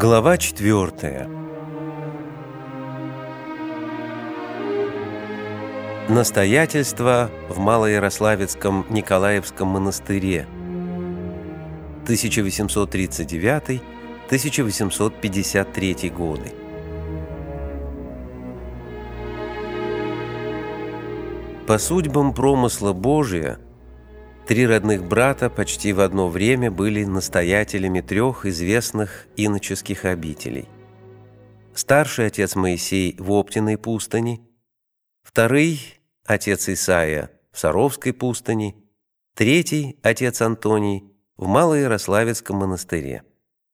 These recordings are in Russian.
Глава 4. Настоятельство в Малоярославецком Николаевском монастыре 1839-1853 годы. По судьбам промысла Божия, три родных брата почти в одно время были настоятелями трех известных иноческих обителей. Старший отец Моисей в Оптиной пустыни, второй отец Исаия в Саровской пустыни, третий отец Антоний в Малоярославецком монастыре.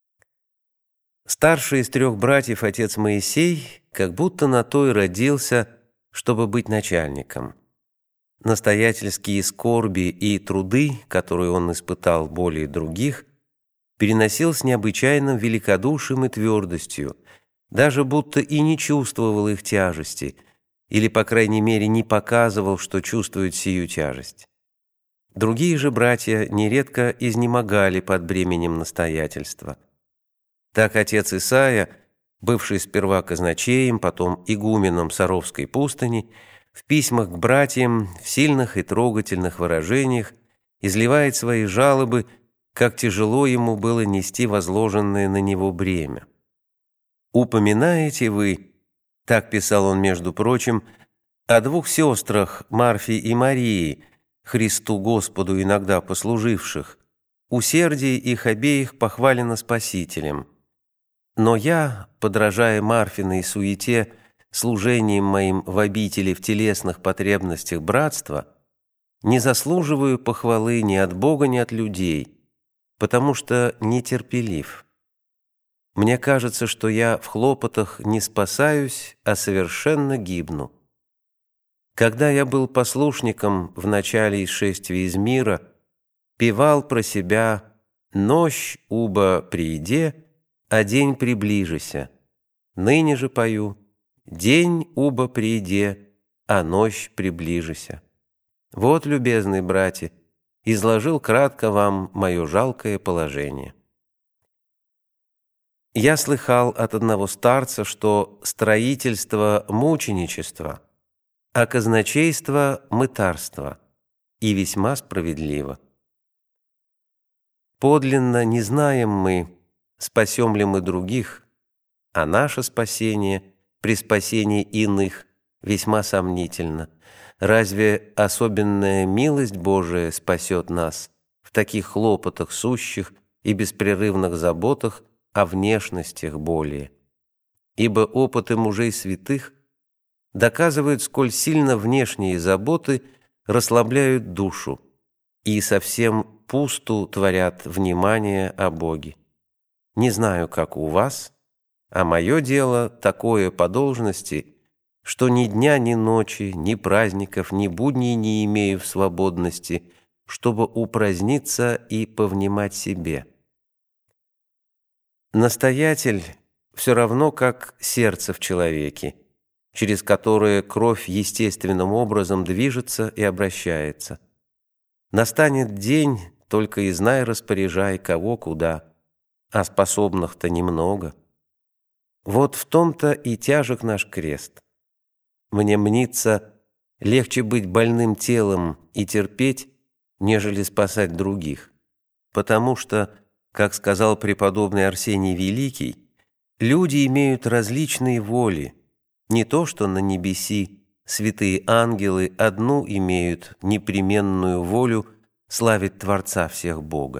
Старший из трех братьев отец Моисей как будто на то и родился, чтобы быть начальником. Настоятельские скорби и труды, которые он испытал более других, переносил с необычайным великодушием и твердостью, даже будто и не чувствовал их тяжести, или, по крайней мере, не показывал, что чувствует сию тяжесть. Другие же братья нередко изнемогали под бременем настоятельства. Так отец Исаия, бывший сперва казначеем, потом игуменом Саровской пустыни, в письмах к братьям в сильных и трогательных выражениях изливает свои жалобы, как тяжело ему было нести возложенное на него бремя. «Упоминаете вы, — так писал он, между прочим, — о двух сестрах Марфе и Марии, Христу Господу иногда послуживших, усердие их обеих похвалено Спасителем. Но я, подражая Марфиной суете, служением моим в обители в телесных потребностях братства, не заслуживаю похвалы ни от Бога, ни от людей, потому что нетерпелив. Мне кажется, что я в хлопотах не спасаюсь, а совершенно гибну. Когда я был послушником в начале исшествия из мира, певал про себя «Нощь, уба прииде, а день приближися». Ныне же пою «День, уба прииде, а ночь приближися». Вот, любезные братья, изложил кратко вам мое жалкое положение. Я слыхал от одного старца, что строительство – мученичество, а казначейство – мытарство, и весьма справедливо. Подлинно не знаем мы, спасем ли мы других, а наше спасение – при спасении иных весьма сомнительно. Разве особенная милость Божия спасет нас в таких хлопотах сущих и беспрерывных заботах о внешностях более? Ибо опыты мужей святых доказывают, сколь сильно внешние заботы расслабляют душу и совсем пусту творят внимание о Боге. Не знаю, как у вас, а мое дело такое по должности, что ни дня, ни ночи, ни праздников, ни будней не имею в свободности, чтобы упраздниться и повнимать себе. Настоятель все равно как сердце в человеке, через которое кровь естественным образом движется и обращается. Настанет день, только и знай, распоряжай, кого куда, а способных-то немного. Вот в том-то и тяжек наш крест. Мне мнится, легче быть больным телом и терпеть, нежели спасать других, потому что, как сказал преподобный Арсений Великий, люди имеют различные воли, не то что на небеси святые ангелы одну имеют непременную волю славить Творца всех Бога.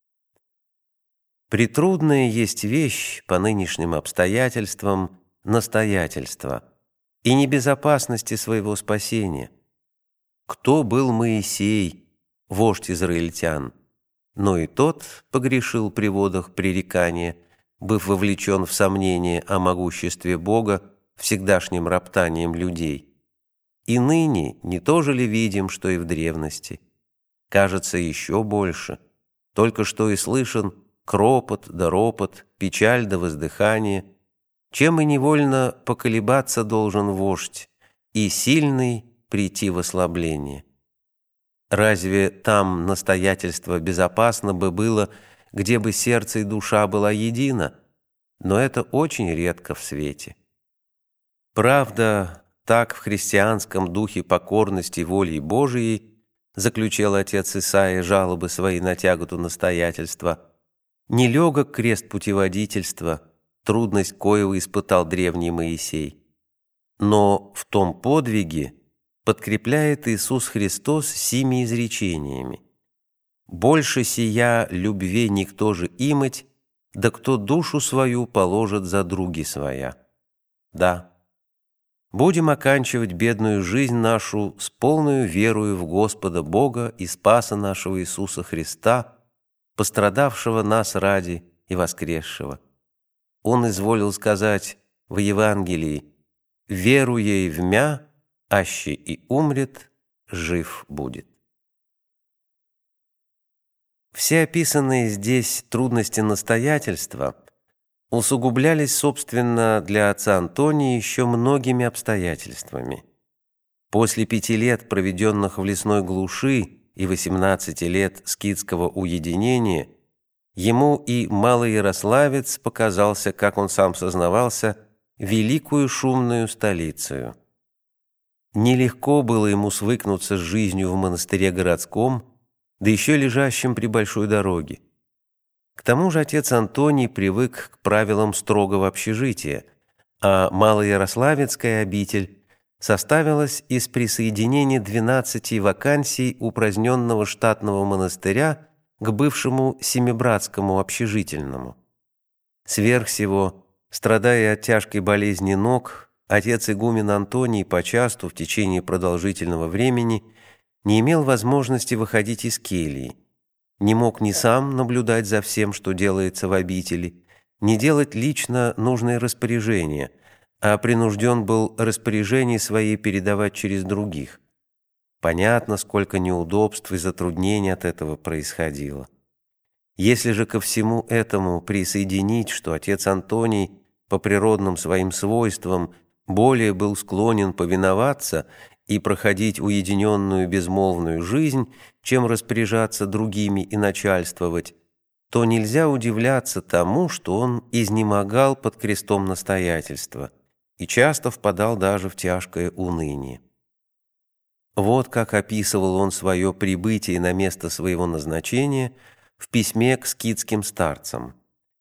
Претрудная есть вещь по нынешним обстоятельствам настоятельства и небезопасности своего спасения. Кто был Моисей, вождь израильтян, но и тот погрешил при водах пререкания, быв вовлечен в сомнение о могуществе Бога всегдашним роптанием людей. И ныне не то же ли видим, что и в древности? Кажется, еще больше. Только что и слышен кропот да ропот, печаль да воздыхание, чем и невольно поколебаться должен вождь, и сильный прийти в ослабление. Разве там настоятельство безопасно бы было, где бы сердце и душа была едина? но это очень редко в свете. Правда, так в христианском духе покорности воле Божией, заключил отец Исаия жалобы свои на тяготу настоятельства, нелегок крест путеводительства, трудность коего испытал древний Моисей. Но в том подвиге подкрепляет Иисус Христос сими изречениями: «Больше сия любви никто же имать, да кто душу свою положит за други своя». Да, будем оканчивать бедную жизнь нашу с полною верою в Господа Бога и Спаса нашего Иисуса Христа, пострадавшего нас ради и воскресшего. Он изволил сказать в Евангелии: «Веруя в мя, аще и умрет, жив будет». Все описанные здесь трудности настоятельства усугублялись, собственно, для отца Антония еще многими обстоятельствами. После 5 лет, проведенных в лесной глуши, и 18 лет скитского уединения, ему и Малоярославец показался, как он сам сознавался, великую шумную столицею. Нелегко было ему свыкнуться с жизнью в монастыре городском, да еще лежащем при большой дороге. К тому же отец Антоний привык к правилам строгого общежития, а Малоярославецкая обитель составилась из присоединения 12 вакансий упраздненного штатного монастыря к бывшему Семибратскому общежительному. Сверх всего, страдая от тяжкой болезни ног, отец игумен Антоний почасту в течение продолжительного времени не имел возможности выходить из кельи, не мог ни сам наблюдать за всем, что делается в обители, не делать лично нужные распоряжения, а принужден был распоряжения свои передавать через других. Понятно, сколько неудобств и затруднений от этого происходило. Если же ко всему этому присоединить, что отец Антоний по природным своим свойствам более был склонен повиноваться и проходить уединенную безмолвную жизнь, чем распоряжаться другими и начальствовать, то нельзя удивляться тому, что он изнемогал под крестом настоятельства и часто впадал даже в тяжкое уныние. Вот как описывал он свое прибытие на место своего назначения в письме к скитским старцам.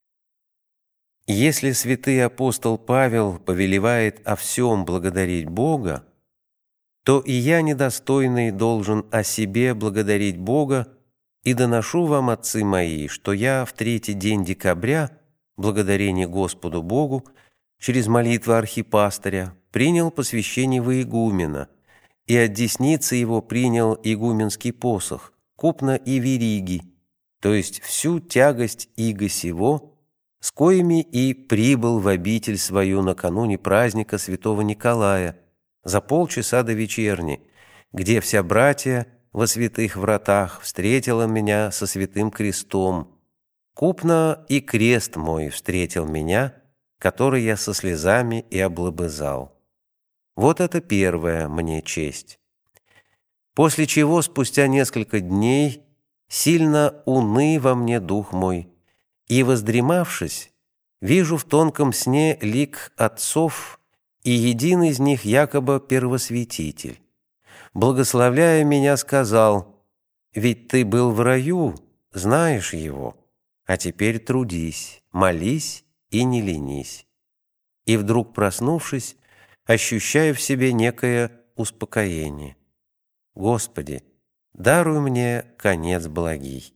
«Если святый апостол Павел повелевает о всем благодарить Бога, то и я, недостойный, должен о себе благодарить Бога, и доношу вам, отцы мои, что я в 3-й день декабря, благодарение Господу Богу, через молитву архипастыря, принял посвящение во игумена, и от десницы его принял игуменский посох, купно и вериги, то есть всю тягость иго сего, с коими и прибыл в обитель свою накануне праздника святого Николая, за полчаса до вечерни, где вся братья во святых вратах встретила меня со святым крестом. Купно и крест мой встретил меня, который я со слезами и облобызал. Вот это первая мне честь. После чего, спустя несколько дней, сильно уны во мне дух мой, и, воздремавшись, вижу в тонком сне лик отцов, и един из них якобы первосвятитель. Благословляя меня, сказал: «Ведь ты был в раю, знаешь его, а теперь трудись, молись и не ленись». И вдруг, проснувшись, ощущаю в себе некое успокоение. Господи, даруй мне конец благий.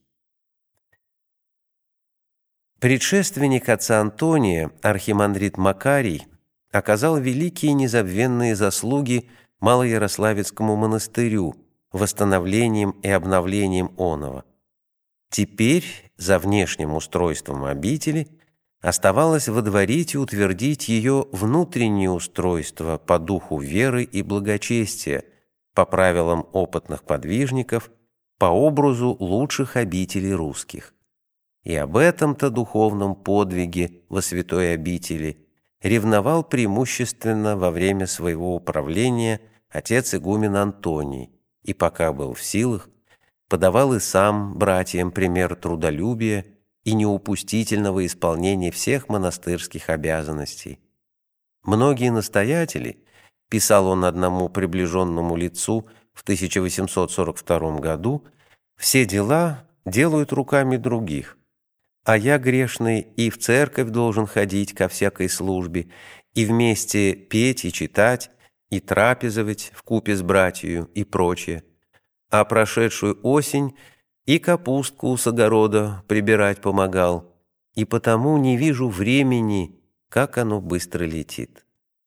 Предшественник отца Антония, архимандрит Макарий, оказал великие незабвенные заслуги Малоярославецкому монастырю восстановлением и обновлением оного. Теперь за внешним устройством обители оставалось водворить и утвердить ее внутреннее устройство по духу веры и благочестия, по правилам опытных подвижников, по образу лучших обителей русских. И об этом-то духовном подвиге во святой обители ревновал преимущественно во время своего управления отец игумен Антоний, и пока был в силах, подавал и сам братьям пример трудолюбия и неупустительного исполнения всех монастырских обязанностей. Многие настоятели, писал он одному приближенному лицу в 1842 году, все дела делают руками других, а я грешный и в церковь должен ходить ко всякой службе, и вместе петь и читать, и трапезовать вкупе с братью и прочее, а прошедшую осень и капустку с огорода прибирать помогал, и потому не вижу времени, как оно быстро летит.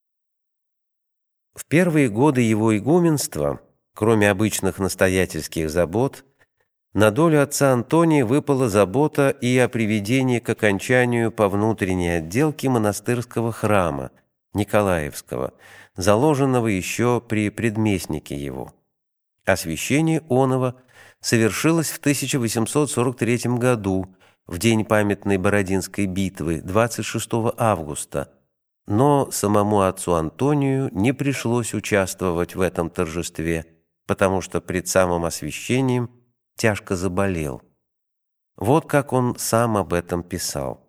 В первые годы его игуменства, кроме обычных настоятельских забот, на долю отца Антония выпала забота и о приведении к окончанию по внутренней отделке монастырского храма Николаевского, заложенного еще при предместнике его. Освящение оного совершилось в 1843 году, в день памятной Бородинской битвы, 26 августа, но самому отцу Антонию не пришлось участвовать в этом торжестве, потому что пред самым освящением тяжко заболел. Вот как он сам об этом писал.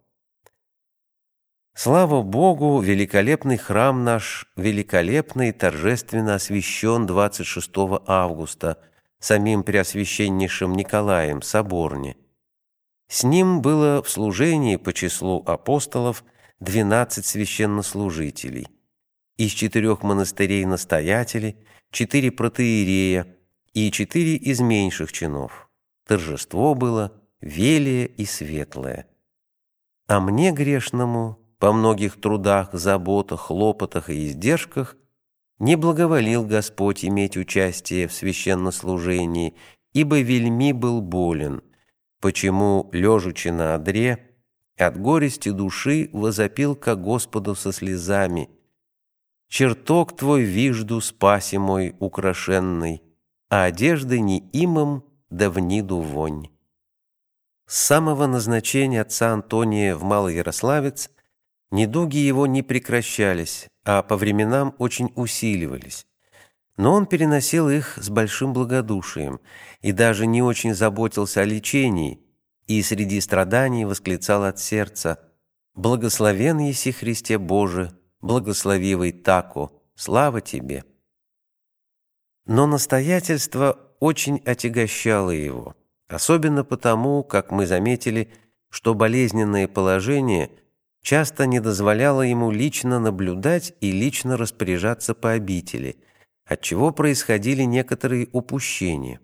«Слава Богу, великолепный храм наш, великолепно и торжественно освящен 26 августа самим Преосвященнейшим Николаем Соборне. С ним было в служении по числу апостолов 12 священнослужителей, из 4 монастырей настоятели, 4 протоиерея и 4 из меньших чинов. Торжество было велие и светлое. А мне, грешному, по многих трудах, заботах, хлопотах и издержках не благоволил Господь иметь участие в священнослужении, ибо вельми был болен, почему, лежучи на одре, от горести души возопил ко Господу со слезами: «Чертог Твой вижду, спаси мой украшенный, а одежды не имам, да вниду вонь». С самого назначения отца Антония в Малоярославец недуги его не прекращались, а по временам очень усиливались. Но он переносил их с большим благодушием и даже не очень заботился о лечении, и среди страданий восклицал от сердца: «Благословен еси Христе Боже, благословивый тако, слава Тебе». Но настоятельство очень отягощало его, особенно потому, как мы заметили, что болезненное положение часто не дозволяло ему лично наблюдать и лично распоряжаться по обители, отчего происходили некоторые упущения.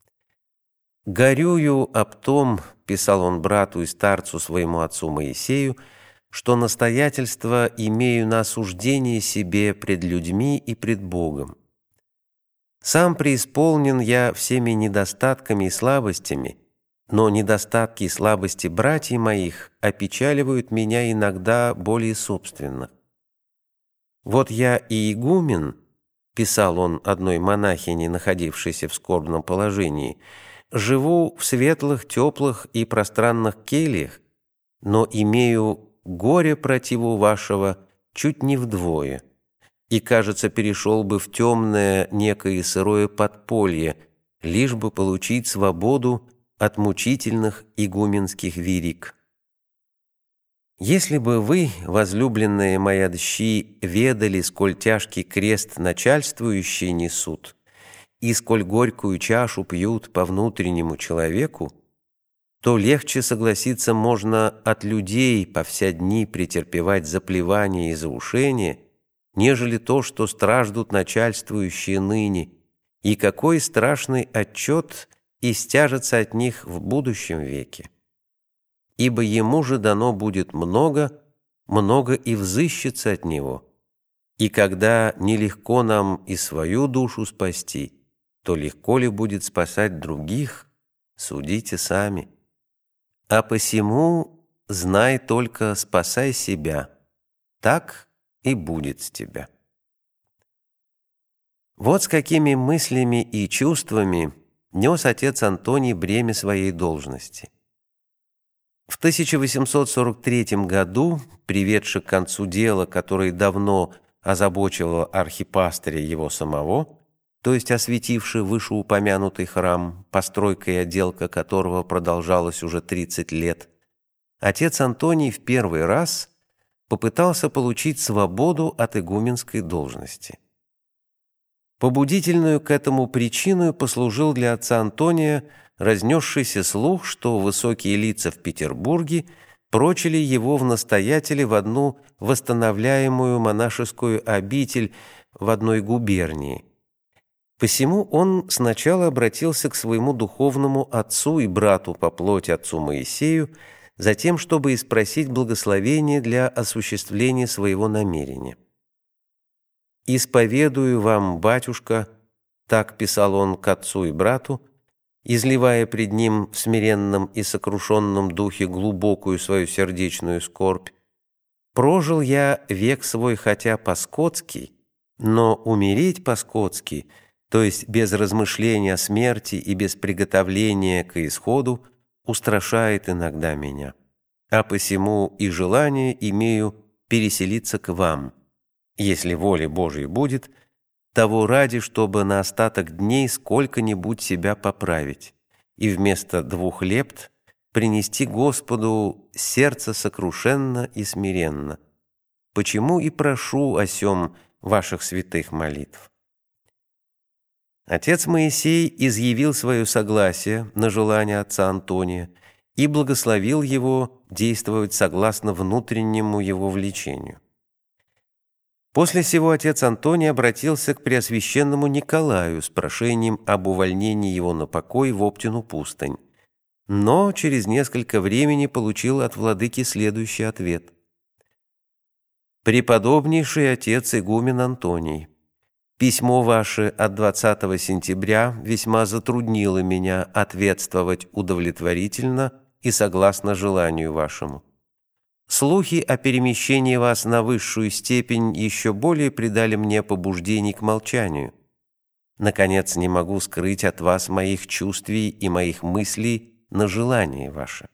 «Горюю об том, — писал он брату и старцу своему отцу Моисею, — что настоятельство имею на осуждение себе пред людьми и пред Богом. Сам преисполнен я всеми недостатками и слабостями, но недостатки и слабости братьев моих опечаливают меня иногда более собственно. Вот я и игумен, — писал он одной монахине, находившейся в скорбном положении, — живу в светлых, теплых и пространных кельях, но имею горе противу вашего чуть не вдвое, и, кажется, перешел бы в темное некое сырое подполье, лишь бы получить свободу от мучительных игуменских вирик. Если бы вы, возлюбленные моя дщи, ведали, сколь тяжкий крест начальствующие несут, и сколь горькую чашу пьют по внутреннему человеку, то легче согласиться можно от людей по вся дни претерпевать заплевание и заушение, нежели то, что страждут начальствующие ныне, и какой страшный отчет истяжется от них в будущем веке. Ибо ему же дано будет много, много и взыщется от него. И когда нелегко нам и свою душу спасти, то легко ли будет спасать других, судите сами. А посему знай только, спасай себя, так и будет с тебя». Вот с какими мыслями и чувствами нес отец Антоний бремя своей должности. В 1843 году, приведши к концу дело, которое давно озабочило архипастыря его самого, то есть осветивший вышеупомянутый храм, постройка и отделка которого продолжалась уже 30 лет, отец Антоний в первый раз попытался получить свободу от игуменской должности. Побудительную к этому причиной послужил для отца Антония разнесшийся слух, что высокие лица в Петербурге прочили его в настоятеле в одну восстановляемую монашескую обитель в одной губернии. Посему он сначала обратился к своему духовному отцу и брату по плоти отцу Моисею, затем, чтобы испросить благословение для осуществления своего намерения. «Исповедую вам, батюшка», — так писал он к отцу и брату, изливая пред ним в смиренном и сокрушенном духе глубокую свою сердечную скорбь, «прожил я век свой хотя по-скотски, но умереть по-скотски, то есть без размышления о смерти и без приготовления к исходу, устрашает иногда меня, а посему и желание имею переселиться к вам, если воля Божия будет, того ради, чтобы на остаток дней сколько-нибудь себя поправить и вместо 2 лепт принести Господу сердце сокрушенно и смиренно. Почему и прошу о сем ваших святых молитв». Отец Моисей изъявил свое согласие на желание отца Антония и благословил его действовать согласно внутреннему его влечению. После сего отец Антоний обратился к преосвященному Николаю с прошением об увольнении его на покой в Оптину пустынь, но через несколько времени получил от владыки следующий ответ. «Преподобнейший отец игумен Антоний, письмо ваше от 20 сентября весьма затруднило меня ответствовать удовлетворительно и согласно желанию вашему. Слухи о перемещении вас на высшую степень еще более придали мне побуждений к молчанию. Наконец, не могу скрыть от вас моих чувствий и моих мыслей на желание ваше.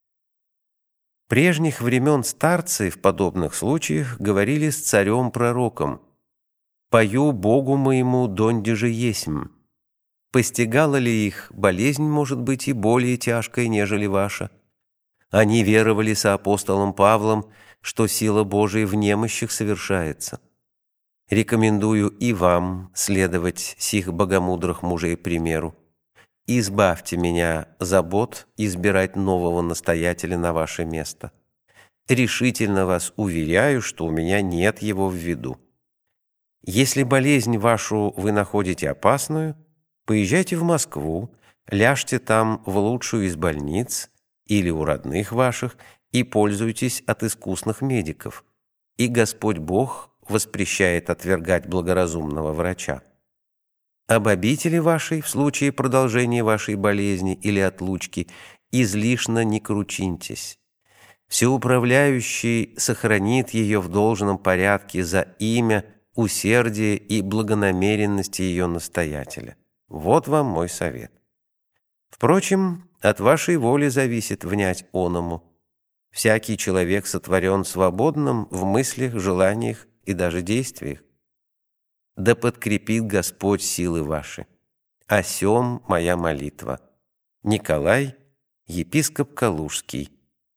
Прежних времен старцы в подобных случаях говорили с царем-пророком: «Пою Богу моему, донде же есмь». Постигала ли их болезнь, может быть, и более тяжкая, нежели ваша? Они веровали со апостолом Павлом, что сила Божия в немощах совершается. Рекомендую и вам следовать сих богомудрых мужей примеру. Избавьте меня забот избирать нового настоятеля на ваше место. Решительно вас уверяю, что у меня нет его в виду. Если болезнь вашу вы находите опасную, поезжайте в Москву, ляжьте там в лучшую из больниц или у родных ваших и пользуйтесь от искусных медиков. И Господь Бог воспрещает отвергать благоразумного врача. Об обители вашей в случае продолжения вашей болезни или отлучки излишне не кручиньтесь. Всеуправляющий сохранит ее в должном порядке за имя, усердие и благонамеренность ее настоятеля. Вот вам мой совет. Впрочем, от вашей воли зависит внять оному. Всякий человек сотворен свободным в мыслях, желаниях и даже действиях. Да подкрепит Господь силы ваши. О сем моя молитва. Николай, епископ Калужский,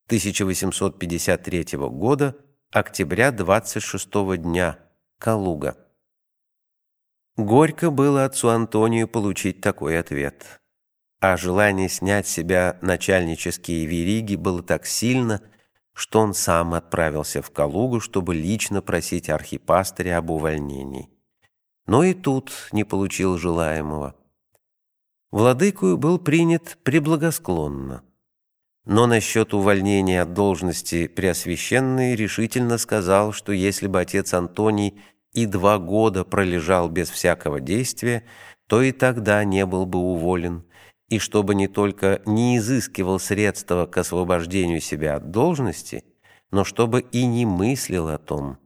1853 года, октября 26 дня, Калуга. Горько было отцу Антонию получить такой ответ. А желание снять с себя начальнические вериги было так сильно, что он сам отправился в Калугу, чтобы лично просить архипастыря об увольнении. Но и тут не получил желаемого. Владыкою был принят преблагосклонно. Но насчет увольнения от должности преосвященный решительно сказал, что если бы отец Антоний и 2 года пролежал без всякого действия, то и тогда не был бы уволен, и чтобы не только не изыскивал средства к освобождению себя от должности, но чтобы и не мыслил о том.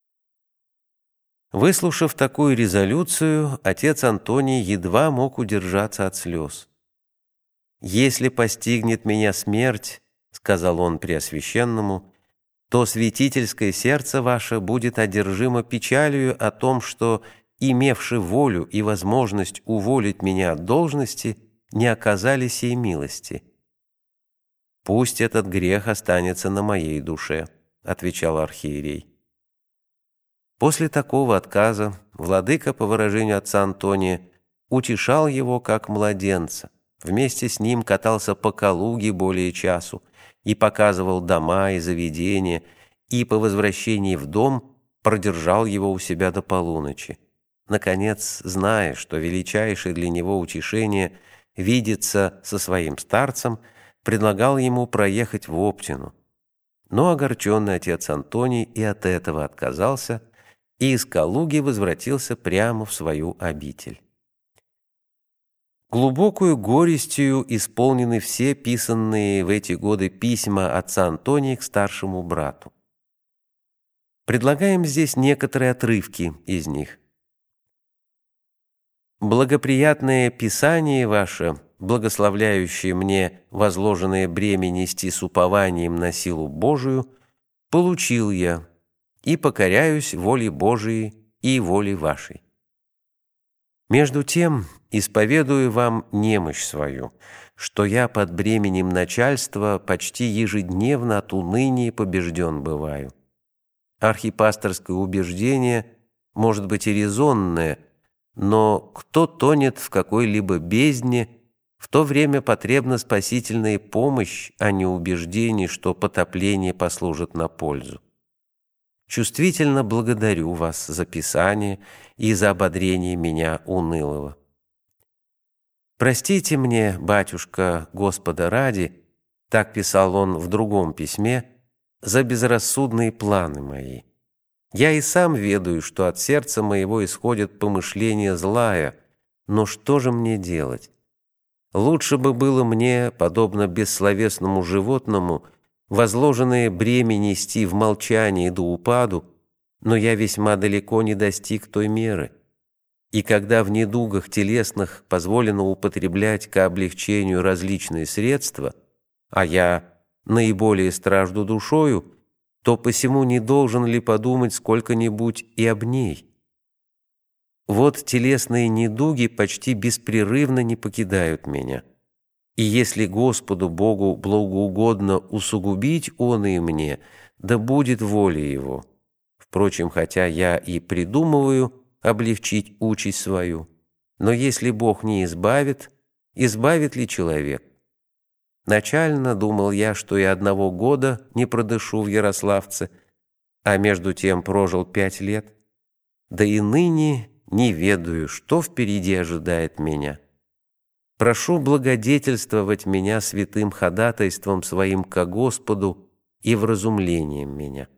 Выслушав такую резолюцию, отец Антоний едва мог удержаться от слез. «Если постигнет меня смерть, — сказал он Преосвященному, — то святительское сердце ваше будет одержимо печалью о том, что, имевши волю и возможность уволить меня от должности, не оказали сей милости. «Пусть этот грех останется на моей душе», — отвечал архиерей. После такого отказа владыка, по выражению отца Антония, утешал его как младенца, вместе с ним катался по Калуге более часу и показывал дома и заведения, и по возвращении в дом продержал его у себя до полуночи. Наконец, зная, что величайшее для него утешение видеться со своим старцем, предлагал ему проехать в Оптину. Но огорченный отец Антоний и от этого отказался, и из Калуги возвратился прямо в свою обитель. Глубокую горестью исполнены все писанные в эти годы письма отца Антония к старшему брату. Предлагаем здесь некоторые отрывки из них. «Благоприятное писание ваше, благословляющее мне возложенное бремя нести с упованием на силу Божию, получил я, и покоряюсь воле Божией и воле вашей. Между тем, исповедую вам немощь свою, что я под бременем начальства почти ежедневно от уныния побежден бываю. Архипасторское убеждение может быть и резонное, но кто тонет в какой-либо бездне, в то время потребна спасительная помощь, а не убеждение, что потопление послужит на пользу. Чувствительно благодарю вас за писание и за ободрение меня унылого. Простите мне, батюшка, Господа ради, так писал он в другом письме, за безрассудные планы мои. Я и сам ведаю, что от сердца моего исходит помышление злая, но что же мне делать? Лучше бы было мне, подобно бессловесному животному, возложенное бремя нести в молчании до упаду, но я весьма далеко не достиг той меры. И когда в недугах телесных позволено употреблять ко облегчению различные средства, а я наиболее стражду душою, то посему не должен ли подумать сколько-нибудь и об ней? Вот телесные недуги почти беспрерывно не покидают меня. И если Господу Богу благоугодно усугубить он и мне, да будет воля Его. Впрочем, хотя я и придумываю облегчить участь свою, но если Бог не избавит, избавит ли человек? Начально думал я, что и 1 года не продышу в Ярославце, а между тем прожил 5 лет. Да и ныне не ведаю, что впереди ожидает меня. Прошу благодетельствовать меня святым ходатайством своим ко Господу и вразумлением меня.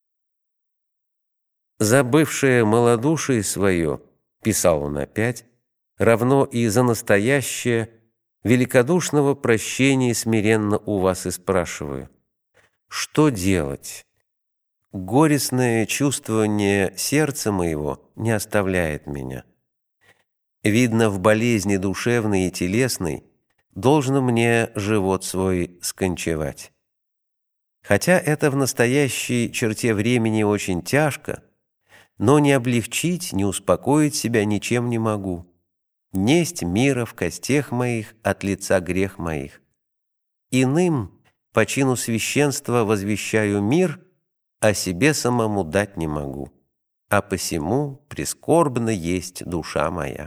Забывшее малодушие свое, писал он опять, равно и за настоящее, великодушного прощения смиренно у вас и спрашиваю. Что делать? Горестное чувствование сердца моего не оставляет меня. Видно, в болезни душевной и телесной должно мне живот свой скончевать. Хотя это в настоящей черте времени очень тяжко, но не облегчить, не успокоить себя ничем не могу. Несть мира в костях моих от лица грех моих. Иным по чину священства возвещаю мир, а себе самому дать не могу, а посему прискорбна есть душа моя.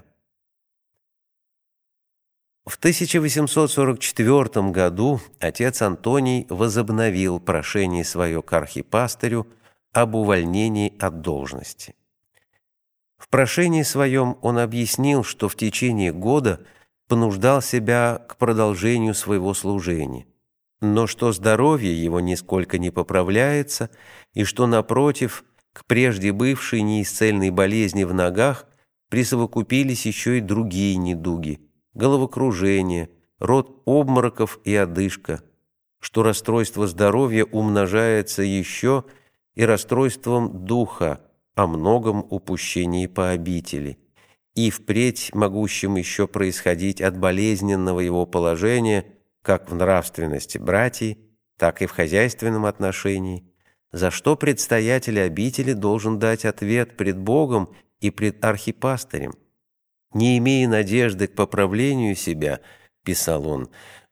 В 1844 году отец Антоний возобновил прошение свое к архипастырю об увольнении от должности. В прошении своем он объяснил, что в течение года понуждал себя к продолжению своего служения, но что здоровье его нисколько не поправляется и что, напротив, к прежде бывшей неисцельной болезни в ногах присовокупились еще и другие недуги – головокружение, род обмороков и одышка, что расстройство здоровья умножается еще и расстройством духа о многом упущении по обители, и впредь могущим еще происходить от болезненного его положения как в нравственности братьев, так и в хозяйственном отношении, за что предстоятель обители должен дать ответ пред Богом и пред архипастырем. Не имея надежды к поправлению себя, писал он,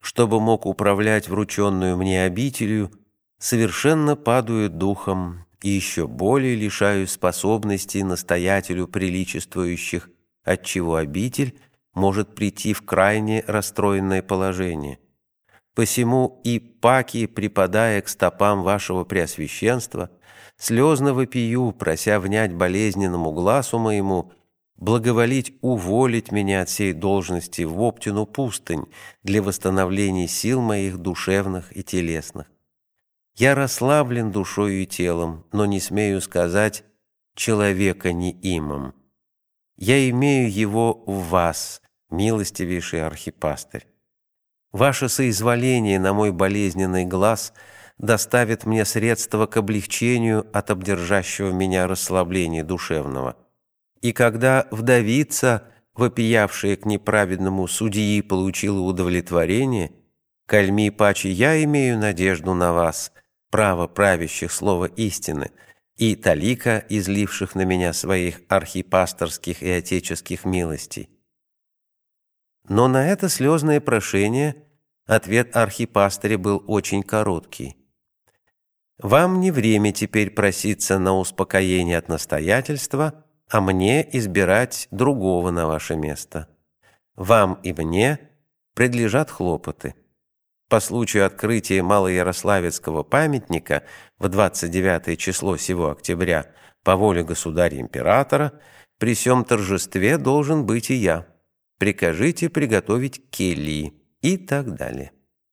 чтобы мог управлять врученную мне обителью, совершенно падаю духом и еще более лишаю способностей настоятелю приличествующих, отчего обитель может прийти в крайне расстроенное положение. Посему и паки, припадая к стопам вашего преосвященства, слезно вопию, прося внять болезненному глазу моему, благоволить уволить меня от сей должности в Оптину пустынь для восстановления сил моих душевных и телесных. Я расслаблен душою и телом, но не смею сказать человека неимом. Я имею его в вас, милостивейший архипастырь. Ваше соизволение на мой болезненный глаз доставит мне средства к облегчению от обдержащего меня расслабления душевного. И когда вдовица, вопиявшая к неправедному судьи, получила удовлетворение, кальми паче я имею надежду на вас, право правящих слова истины, и талика, изливших на меня своих архипасторских и отеческих милостей. Но на это слезное прошение ответ архипастыря был очень короткий. «Вам не время теперь проситься на успокоение от настоятельства, а мне избирать другого на ваше место. Вам и мне предлежат хлопоты. По случаю открытия Малоярославецкого памятника в 29 число сего октября по воле государя-императора при сём торжестве должен быть и я. Прикажите приготовить кельи» и так далее.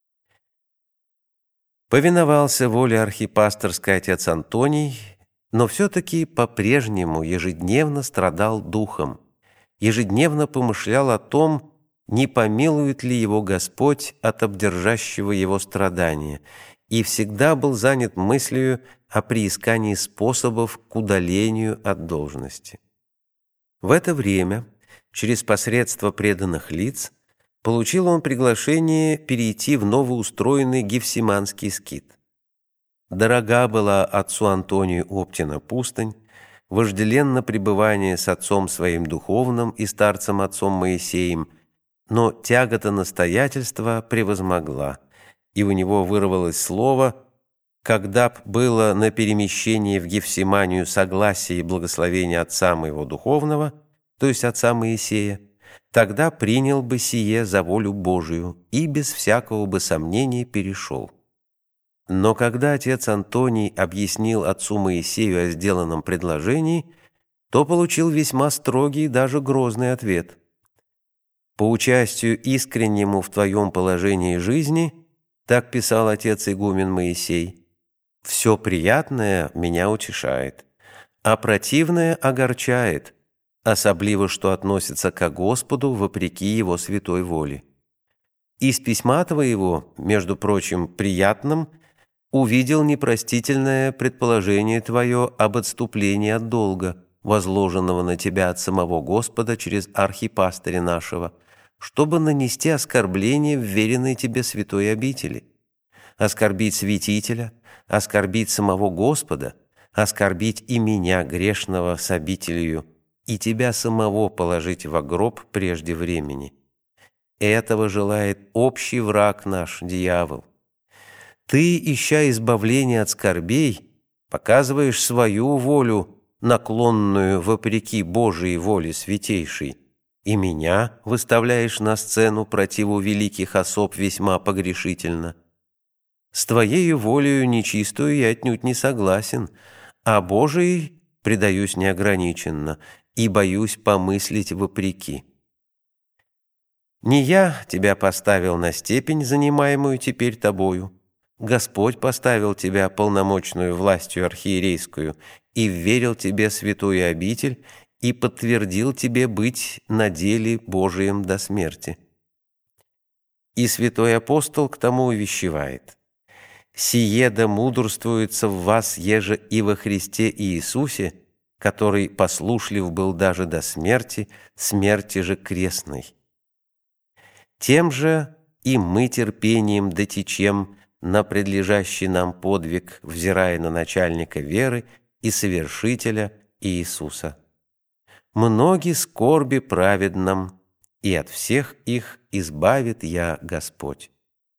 Повиновался воле архипасторской отец Антоний, но все-таки по-прежнему ежедневно страдал духом, ежедневно помышлял о том, не помилует ли его Господь от обдержащего его страдания, и всегда был занят мыслью о приискании способов к удалению от должности. В это время, через посредство преданных лиц, получил он приглашение перейти в новоустроенный Гефсиманский скит. Дорога была отцу Антонию Оптина пустынь, вожделенно пребывание с отцом своим духовным и старцем отцом Моисеем, но тягота настоятельства превозмогла, и у него вырвалось слово: «Когда б было на перемещение в Гефсиманию согласие и благословение отца моего духовного, то есть отца Моисея, тогда принял бы сие за волю Божию и без всякого бы сомнения перешел». Но когда отец Антоний объяснил отцу Моисею о сделанном предложении, то получил весьма строгий и даже грозный ответ. «По участию искреннему в твоем положении жизни, так писал отец игумен Моисей, все приятное меня утешает, а противное огорчает, особливо что относится ко Господу вопреки Его святой воле. Из письма твоего, между прочим, приятным, увидел непростительное предположение твое об отступлении от долга, возложенного на тебя от самого Господа через архипастыря нашего, чтобы нанести оскорбление вверенной тебе святой обители, оскорбить святителя, оскорбить самого Господа, оскорбить и меня, грешного, с обителью, и тебя самого положить во гроб прежде времени. Этого желает общий враг наш, дьявол. Ты, ища избавления от скорбей, показываешь свою волю, наклонную вопреки Божией воле святейшей, и меня выставляешь на сцену противу великих особ весьма погрешительно. С твоею волею нечистую я отнюдь не согласен, а Божией предаюсь неограниченно и боюсь помыслить вопреки. Не я тебя поставил на степень, занимаемую теперь тобою. Господь поставил тебя полномочную властью архиерейскую и вверил тебе святую обитель и подтвердил тебе быть на деле Божием до смерти. И святой апостол к тому увещевает: «Сие да мудрствуется в вас, еже и во Христе Иисусе, который послушлив был даже до смерти, смерти же крестной. Тем же и мы терпением дотечем на предлежащий нам подвиг, взирая на начальника веры и совершителя Иисуса. Многие скорби праведным, и от всех их избавит я Господь».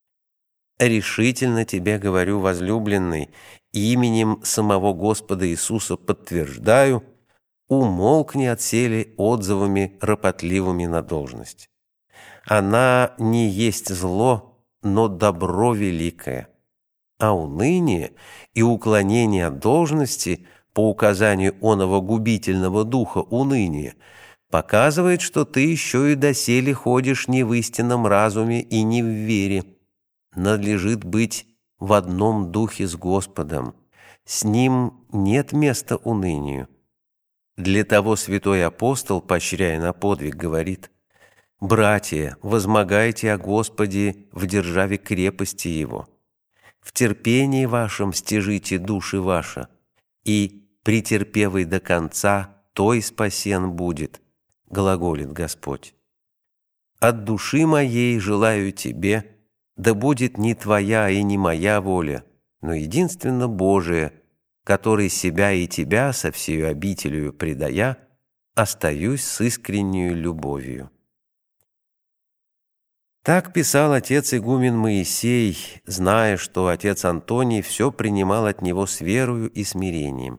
решительно тебе говорю, возлюбленный, именем самого Господа Иисуса подтверждаю, умолкни отселе отзывами ропотливыми на должность. Она не есть зло, но добро великое. А уныние и уклонение от должности по указанию оного губительного духа уныния показывает, что ты еще и доселе ходишь не в истинном разуме и не в вере. Надлежит быть в одном духе с Господом. С Ним нет места унынию. Для того святой апостол, поощряя на подвиг, говорит: «Братья, возмогайте о Господе в державе крепости Его. В терпении вашем стяжите души ваши, и, претерпевый до конца, той спасен будет», глаголит Господь. «От души моей желаю тебе, да будет не твоя и не моя воля, но единственно Божия, который себя и тебя со всею обителью предая, остаюсь с искреннею любовью». Так писал отец игумен Моисей, зная, что отец Антоний все принимал от него с верою и смирением.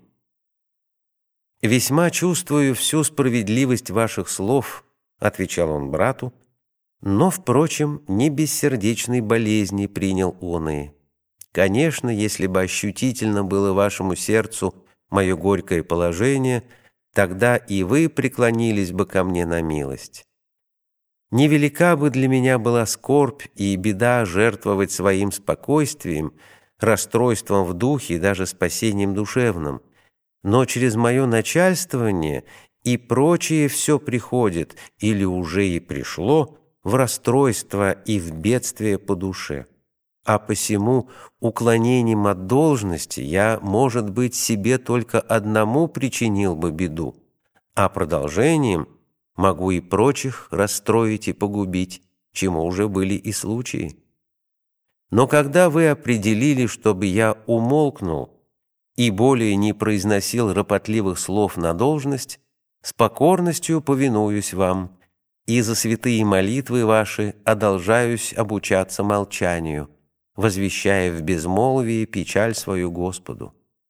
«Весьма чувствую всю справедливость ваших слов», — отвечал он брату, «но, впрочем, не без сердечной болезни принял оные. Конечно, если бы ощутительно было вашему сердцу мое горькое положение, тогда и вы преклонились бы ко мне на милость. Невелика бы для меня была скорбь и беда жертвовать своим спокойствием, расстройством в духе и даже спасением душевным, но через мое начальствование и прочее все приходит или уже и пришло в расстройство и в бедствие по душе. А посему уклонением от должности я, может быть, себе только одному причинил бы беду, а продолжением могу и прочих расстроить и погубить, чему уже были и случаи. Но когда вы определили, чтобы я умолкнул и более не произносил ропотливых слов на должность, с покорностью повинуюсь вам, и за святые молитвы ваши одолжаюсь обучаться молчанию, возвещая в безмолвии печаль свою Господу».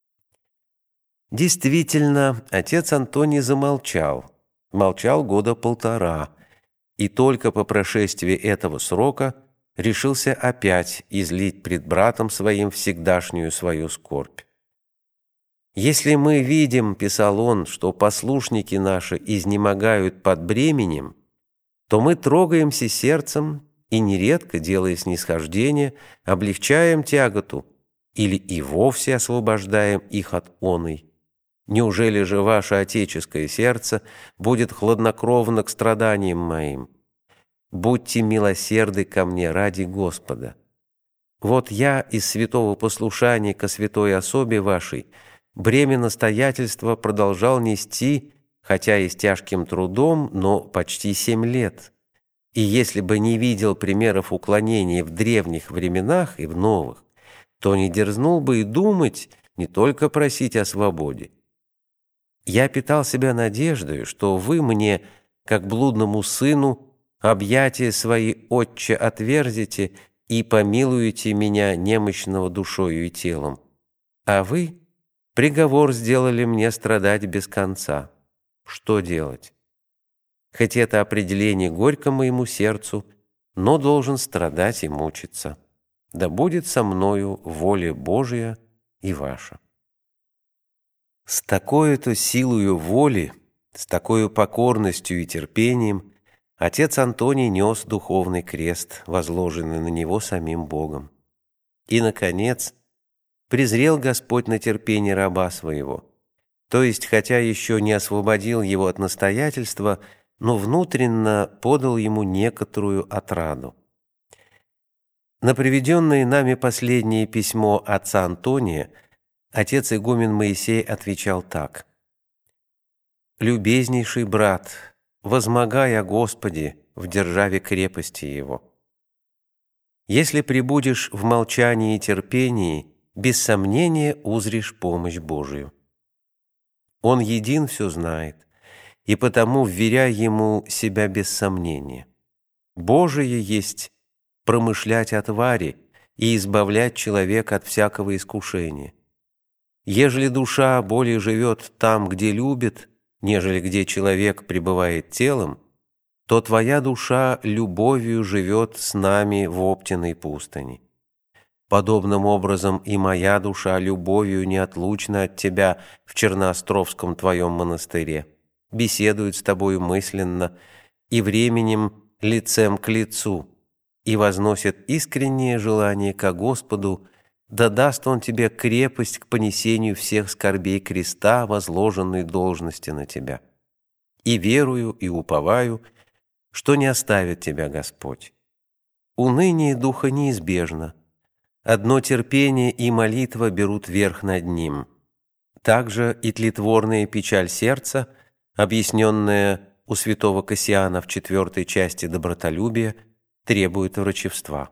Действительно, отец Антоний замолчал. Молчал года полтора, и только по прошествии этого срока решился опять излить пред братом своим всегдашнюю свою скорбь. «Если мы видим, — писал он, — что послушники наши изнемогают под бременем, то мы трогаемся сердцем и нередко, делая снисхождение, облегчаем тяготу или и вовсе освобождаем их от оной. Неужели же ваше отеческое сердце будет хладнокровно к страданиям моим? Будьте милосерды ко мне ради Господа. Вот я из святого послушания ко святой особе вашей бремя настоятельства продолжал нести, хотя и с тяжким трудом, но почти 7 лет. И если бы не видел примеров уклонений в древних временах и в новых, то не дерзнул бы и думать, не только просить о свободе. Я питал себя надеждой, что вы мне, как блудному сыну, объятия свои, Отче, отверзите и помилуете меня, немощного душою и телом. А вы приговор сделали мне страдать без конца. Что делать? Хоть это определение горько моему сердцу, но должен страдать и мучиться. Да будет со мною воля Божия и ваша». С такой-то силою воли, с такой покорностью и терпением отец Антоний нес духовный крест, возложенный на него самим Богом. И, наконец, презрел Господь на терпение раба своего, то есть, хотя еще не освободил его от настоятельства, но внутренно подал ему некоторую отраду. На приведенное нами последнее письмо отца Антония отец игумен Моисей отвечал так: «Любезнейший брат, возмогай о Господе в державе крепости Его. Если пребудешь в молчании и терпении, без сомнения узришь помощь Божию. Он един все знает, и потому вверяй Ему себя без сомнения. Божие есть промышлять о твари, и избавлять человека от всякого искушения. Ежели душа более живет там, где любит, нежели где человек пребывает телом, то твоя душа любовью живет с нами в Оптиной пустыни. Подобным образом и моя душа любовью неотлучна от тебя в Черноостровском твоем монастыре, беседует с тобою мысленно и временем лицем к лицу, и возносит искреннее желание ко Господу, да даст Он тебе крепость к понесению всех скорбей креста, возложенной должности на тебя. И верую, и уповаю, что не оставит тебя Господь. Уныние духа неизбежно. Одно терпение и молитва берут верх над ним. Также и тлетворная печаль сердца, объясненная у святого Кассиана в 4 части «Добротолюбия», требует врачевства.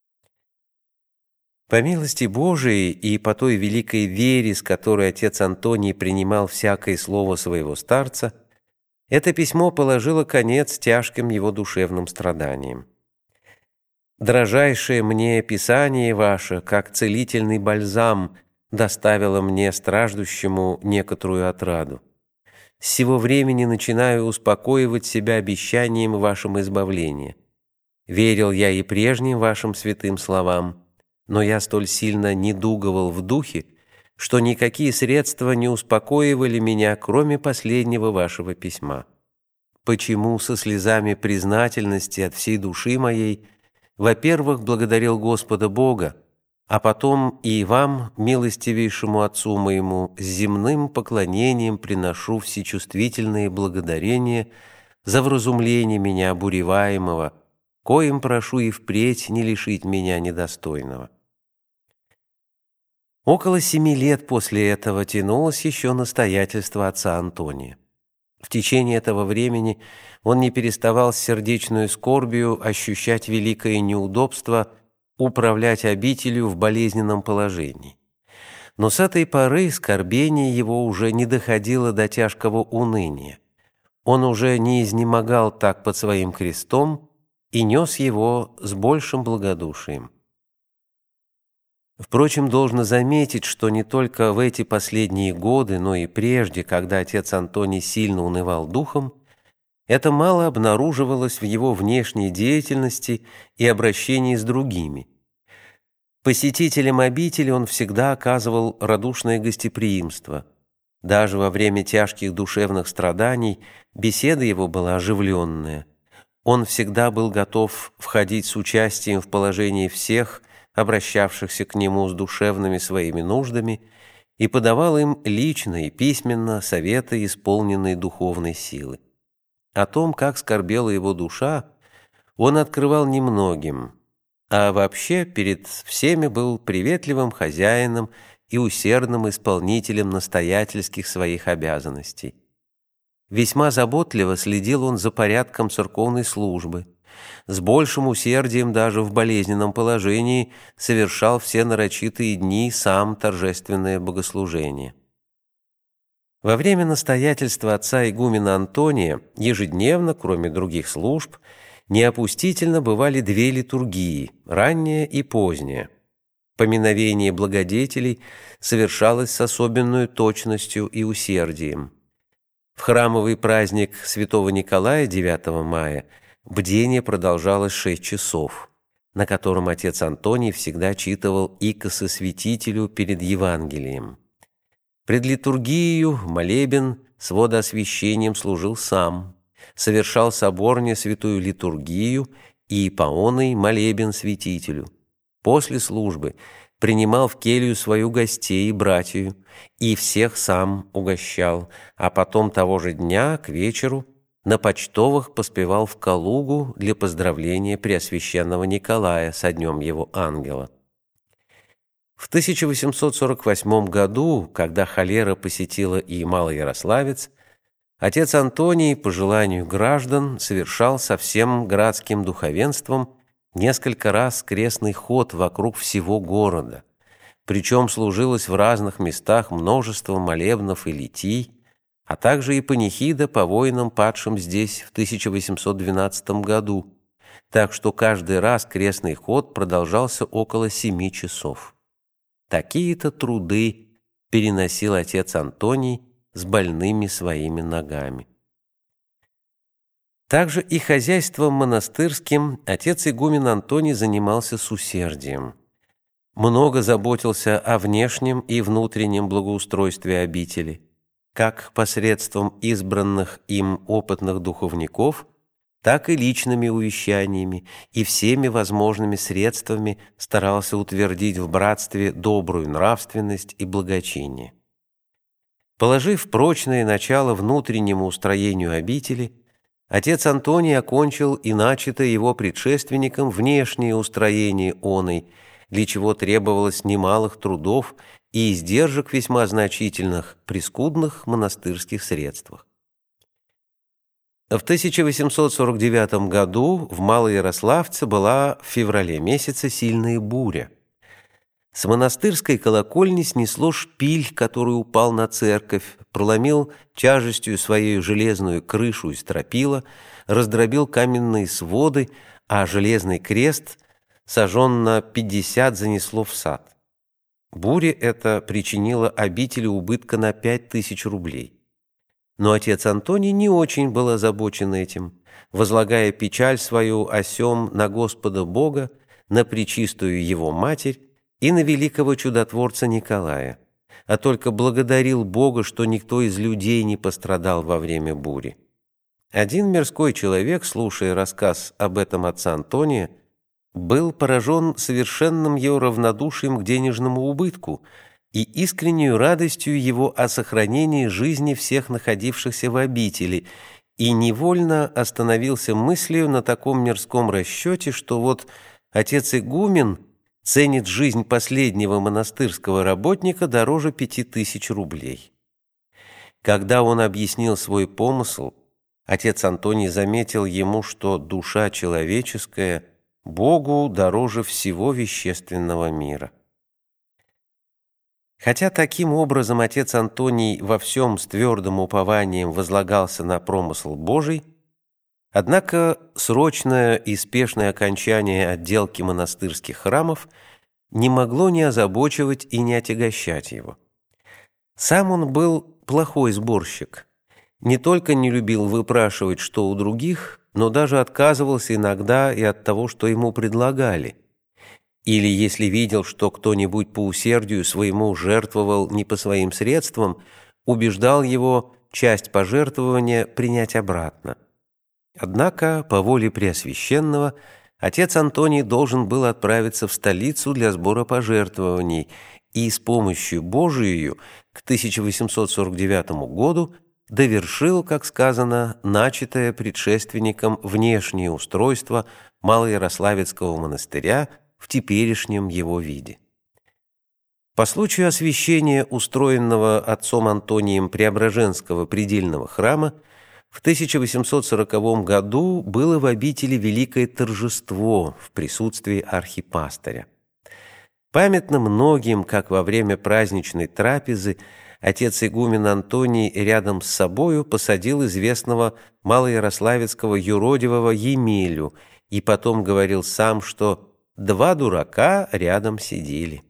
По милости Божией и по той великой вере, с которой отец Антоний принимал всякое слово своего старца, это письмо положило конец тяжким его душевным страданиям. «Дрожайшее мне Писание ваше, как целительный бальзам, доставило мне, страждущему, некоторую отраду. С сего времени начинаю успокоивать себя обещанием вашим избавления. Верил я и прежним вашим святым словам, но я столь сильно недуговал в духе, что никакие средства не успокоивали меня, кроме последнего вашего письма. Почему со слезами признательности от всей души моей, во-первых, благодарил Господа Бога, а потом и вам, милостивейшему Отцу моему, с земным поклонением приношу всечувствительные благодарения за вразумление меня обуреваемого, коим прошу и впредь не лишить меня недостойного». Около 7 лет после этого тянулось еще настоятельство отца Антония. В течение этого времени он не переставал с сердечной скорбью ощущать великое неудобство управлять обителью в болезненном положении. Но с этой поры скорбение его уже не доходило до тяжкого уныния. Он уже не изнемогал так под своим крестом и нес его с большим благодушием. Впрочем, должно заметить, что не только в эти последние годы, но и прежде, когда отец Антоний сильно унывал духом, это мало обнаруживалось в его внешней деятельности и обращении с другими. Посетителям обители он всегда оказывал радушное гостеприимство. Даже во время тяжких душевных страданий беседа его была оживленная. Он всегда был готов входить с участием в положение всех, обращавшихся к нему с душевными своими нуждами, и подавал им лично и письменно советы, исполненные духовной силы. О том, как скорбела его душа, он открывал немногим, а вообще перед всеми был приветливым хозяином и усердным исполнителем настоятельских своих обязанностей. Весьма заботливо следил он за порядком церковной службы, с большим усердием даже в болезненном положении совершал все нарочитые дни сам торжественное богослужение. Во время настоятельства отца игумена Антония ежедневно, кроме других служб, неопустительно бывали 2 литургии, ранняя и поздняя. Поминовение благодетелей совершалось с особенной точностью и усердием. В храмовый праздник святого Николая 9 мая бдение продолжалось 6 часов, на котором отец Антоний всегда читывал икосы святителю перед Евангелием. Пред литургией молебен с водоосвящением служил сам, совершал соборне святую литургию и паоной молебен святителю. После службы принимал в келью свою гостей и братью, и всех сам угощал, а потом того же дня к вечеру на почтовых поспевал в Калугу для поздравления Преосвященного Николая со днем его ангела. В 1848 году, когда холера посетила и Малоярославец, отец Антоний, по желанию граждан, совершал со всем градским духовенством несколько раз крестный ход вокруг всего города, причем служилось в разных местах множество молебнов и литий, а также и панихида по воинам, падшим здесь в 1812 году, так что каждый раз крестный ход продолжался около 7 часов. Такие-то труды переносил отец Антоний с больными своими ногами. Также и хозяйством монастырским отец игумен Антоний занимался с усердием. Много заботился о внешнем и внутреннем благоустройстве обители, как посредством избранных им опытных духовников, так и личными увещаниями и всеми возможными средствами старался утвердить в братстве добрую нравственность и благочиние. Положив прочное начало внутреннему устроению обители, отец Антоний окончил и начатое его предшественником внешнее устроение оной, для чего требовалось немалых трудов и издержек весьма значительных при скудных монастырских средствах. В 1849 году в Малоярославце была в феврале месяце сильная буря. С монастырской колокольни снесло шпиль, который упал на церковь, проломил тяжестью своей железную крышу и стропила, раздробил каменные своды, а железный крест сожжен на 50 занесло в сад. Буря эта причинила обители убытка на 5000 рублей. Но отец Антоний не очень был озабочен этим, возлагая печаль свою о сем на Господа Бога, на Пречистую Его Матерь и на великого чудотворца Николая, а только благодарил Бога, что никто из людей не пострадал во время бури. Один мирской человек, слушая рассказ об этом отца Антония, был поражен совершенным его равнодушием к денежному убытку и искреннюю радостью его о сохранении жизни всех находившихся в обители, и невольно остановился мыслью на таком мирском расчете, что вот отец игумен ценит жизнь последнего монастырского работника дороже 5000 рублей. Когда он объяснил свой помысл, отец Антоний заметил ему, что душа человеческая Богу дороже всего вещественного мира. Хотя таким образом отец Антоний во всем с твердым упованием возлагался на промысл Божий, однако срочное и спешное окончание отделки монастырских храмов не могло не озабочивать и не отягощать его. Сам он был плохой сборщик, не только не любил выпрашивать что у других, но даже отказывался иногда и от того, что ему предлагали. Или если видел, что кто-нибудь по усердию своему жертвовал не по своим средствам, убеждал его часть пожертвования принять обратно. Однако, по воле Преосвященного, отец Антоний должен был отправиться в столицу для сбора пожертвований и с помощью Божией к 1849 году довершил, как сказано, начатое предшественником внешнее устройство Малоярославецкого монастыря в теперешнем его виде. По случаю освящения устроенного отцом Антонием Преображенского предельного храма в 1840 году было в обители великое торжество в присутствии архипастыря. Памятно многим, как во время праздничной трапезы отец игумен Антоний рядом с собою посадил известного малоярославецкого юродивого Емелю и потом говорил сам, что 2 дурака рядом сидели.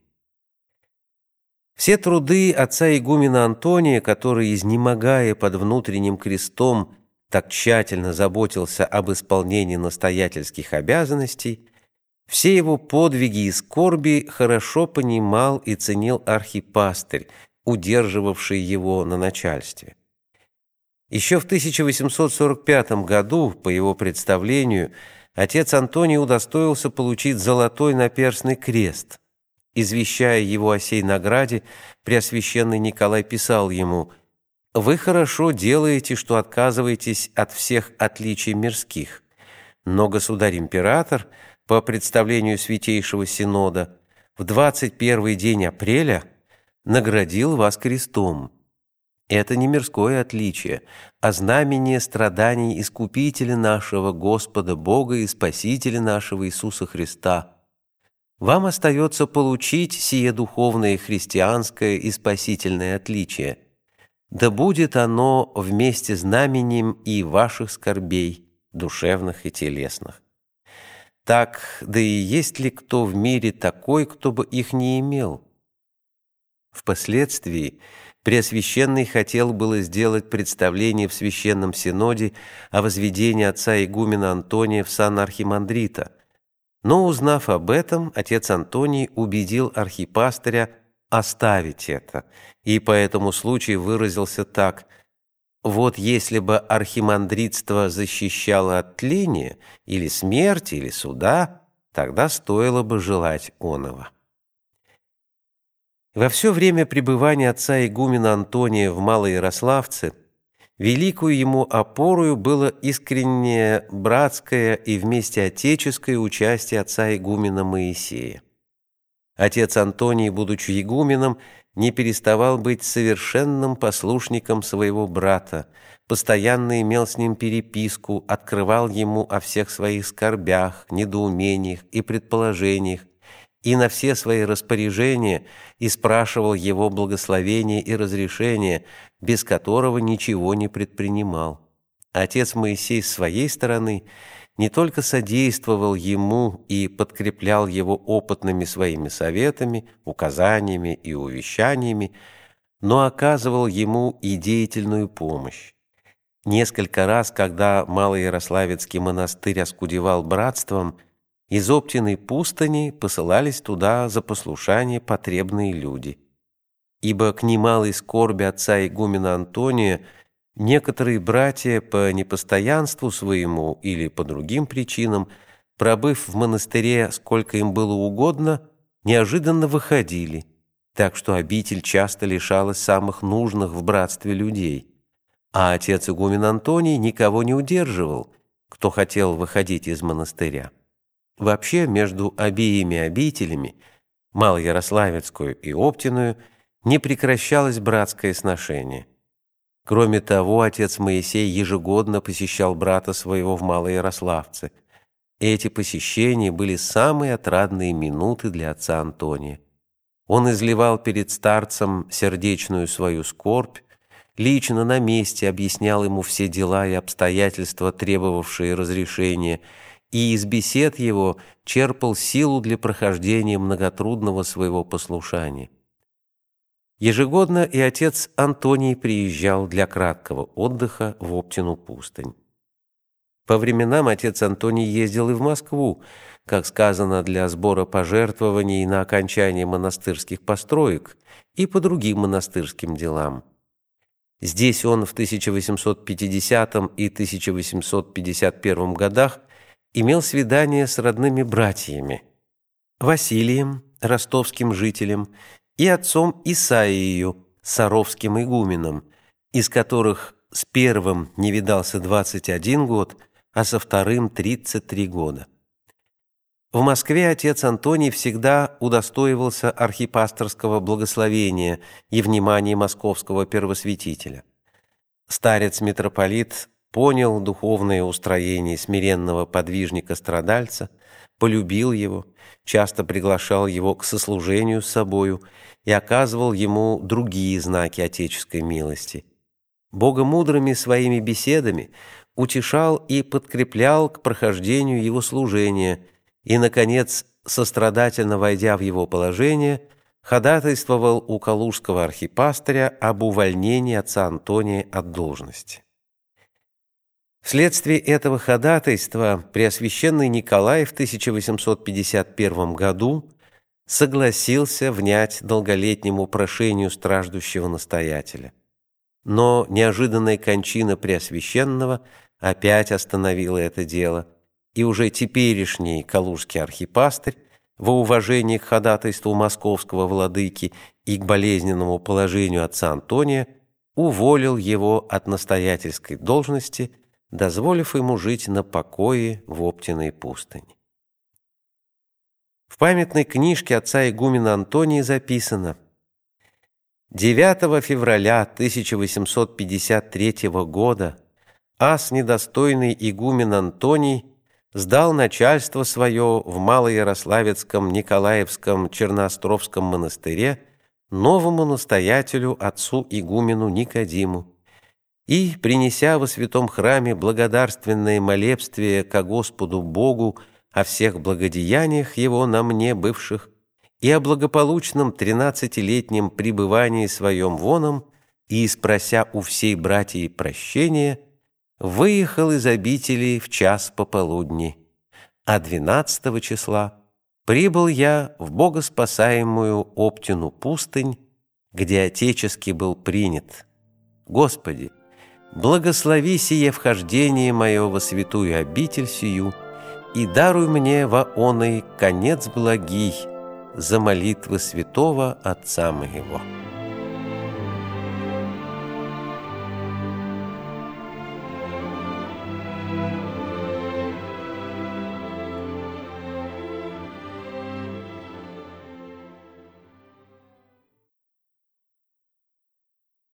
Все труды отца игумена Антония, который, изнемогая под внутренним крестом, так тщательно заботился об исполнении настоятельских обязанностей, все его подвиги и скорби хорошо понимал и ценил архипастырь, удерживавший его на начальстве. Еще в 1845 году, по его представлению, отец Антоний удостоился получить золотой наперстный крест. Извещая его о сей награде, Преосвященный Николай писал ему: «Вы хорошо делаете, что отказываетесь от всех отличий мирских, но государь-император, по представлению Святейшего Синода, в 21 день апреля наградил вас крестом. Это не мирское отличие, а знамение страданий Искупителя нашего Господа Бога и Спасителя нашего Иисуса Христа. Вам остается получить сие духовное, христианское и спасительное отличие. Да будет оно вместе знамением и ваших скорбей, душевных и телесных. Так, да и есть ли кто в мире такой, кто бы их не имел? Впоследствии Преосвященный хотел было сделать представление в Священном Синоде о возведении отца игумена Антония в сан архимандрита, но, узнав об этом, отец Антоний убедил архипастыря оставить это, и по этому случаю выразился так: «Вот если бы архимандритство защищало от тления, или смерти, или суда, тогда стоило бы желать оного». Во все время пребывания отца игумена Антония в Малоярославце великую ему опорою было искреннее братское и вместе отеческое участие отца игумена Моисея. Отец Антоний, будучи игуменом, не переставал быть совершенным послушником своего брата, постоянно имел с ним переписку, открывал ему о всех своих скорбях, недоумениях и предположениях, и на все свои распоряжения и спрашивал его благословения и разрешения, без которого ничего не предпринимал. Отец Моисей с своей стороны не только содействовал ему и подкреплял его опытными своими советами, указаниями и увещаниями, но оказывал ему и деятельную помощь. Несколько раз, когда Малоярославецкий монастырь оскудевал братством, из Оптиной пустыни посылались туда за послушание потребные люди. Ибо к немалой скорби отца игумена Антония некоторые братья по непостоянству своему или по другим причинам, пробыв в монастыре сколько им было угодно, неожиданно выходили, так что обитель часто лишалась самых нужных в братстве людей. А отец игумен Антоний никого не удерживал, кто хотел выходить из монастыря. Вообще между обеими обителями, Малоярославецкую и Оптиную, не прекращалось братское сношение. Кроме того, отец Моисей ежегодно посещал брата своего в Малоярославце. Эти посещения были самые отрадные минуты для отца Антония. Он изливал перед старцем сердечную свою скорбь, лично на месте объяснял ему все дела и обстоятельства, требовавшие разрешения, и из бесед его черпал силу для прохождения многотрудного своего послушания. Ежегодно и отец Антоний приезжал для краткого отдыха в Оптину пустынь. По временам отец Антоний ездил и в Москву, как сказано, для сбора пожертвований на окончание монастырских построек и по другим монастырским делам. Здесь он в 1850 и 1851 годах имел свидание с родными братьями Василием, ростовским жителем, и отцом Исаиею, саровским игуменом, из которых с первым не видался 21 год, а со вторым 33 года. В Москве отец Антоний всегда удостоивался архипасторского благословения и внимания московского первосвятителя. Старец-митрополит понял духовное устроение смиренного подвижника-страдальца, полюбил его, часто приглашал его к сослужению с собою и оказывал ему другие знаки отеческой милости. Богомудрыми своими беседами утешал и подкреплял к прохождению его служения и, наконец, сострадательно войдя в его положение, ходатайствовал у калужского архипастыря об увольнении отца Антония от должности. Вследствие этого ходатайства Преосвященный Николай в 1851 году согласился внять долголетнему прошению страждущего настоятеля. Но неожиданная кончина Преосвященного опять остановила это дело, и уже теперешний калужский архипастырь во уважении к ходатайству московского владыки и к болезненному положению отца Антония уволил его от настоятельской должности, дозволив ему жить на покое в Оптиной пустыне. В памятной книжке отца игумена Антония записано: 9 февраля 1853 года ас недостойный игумен Антоний сдал начальство свое в Малоярославецком Николаевском Черноостровском монастыре новому настоятелю отцу игумену Никодиму, и, принеся во святом храме благодарственное молебствие ко Господу Богу о всех благодеяниях его на мне бывших и о благополучном 13-летнем пребывании своем воном, и, спрося у всей братьи прощения, выехал из обители в час пополудни, а 12 числа прибыл я в богоспасаемую Оптину пустынь, где отечески был принят. Господи, благослови сие вхождение мое во святую обитель сию и даруй мне во оной конец благий за молитвы святого Отца моего».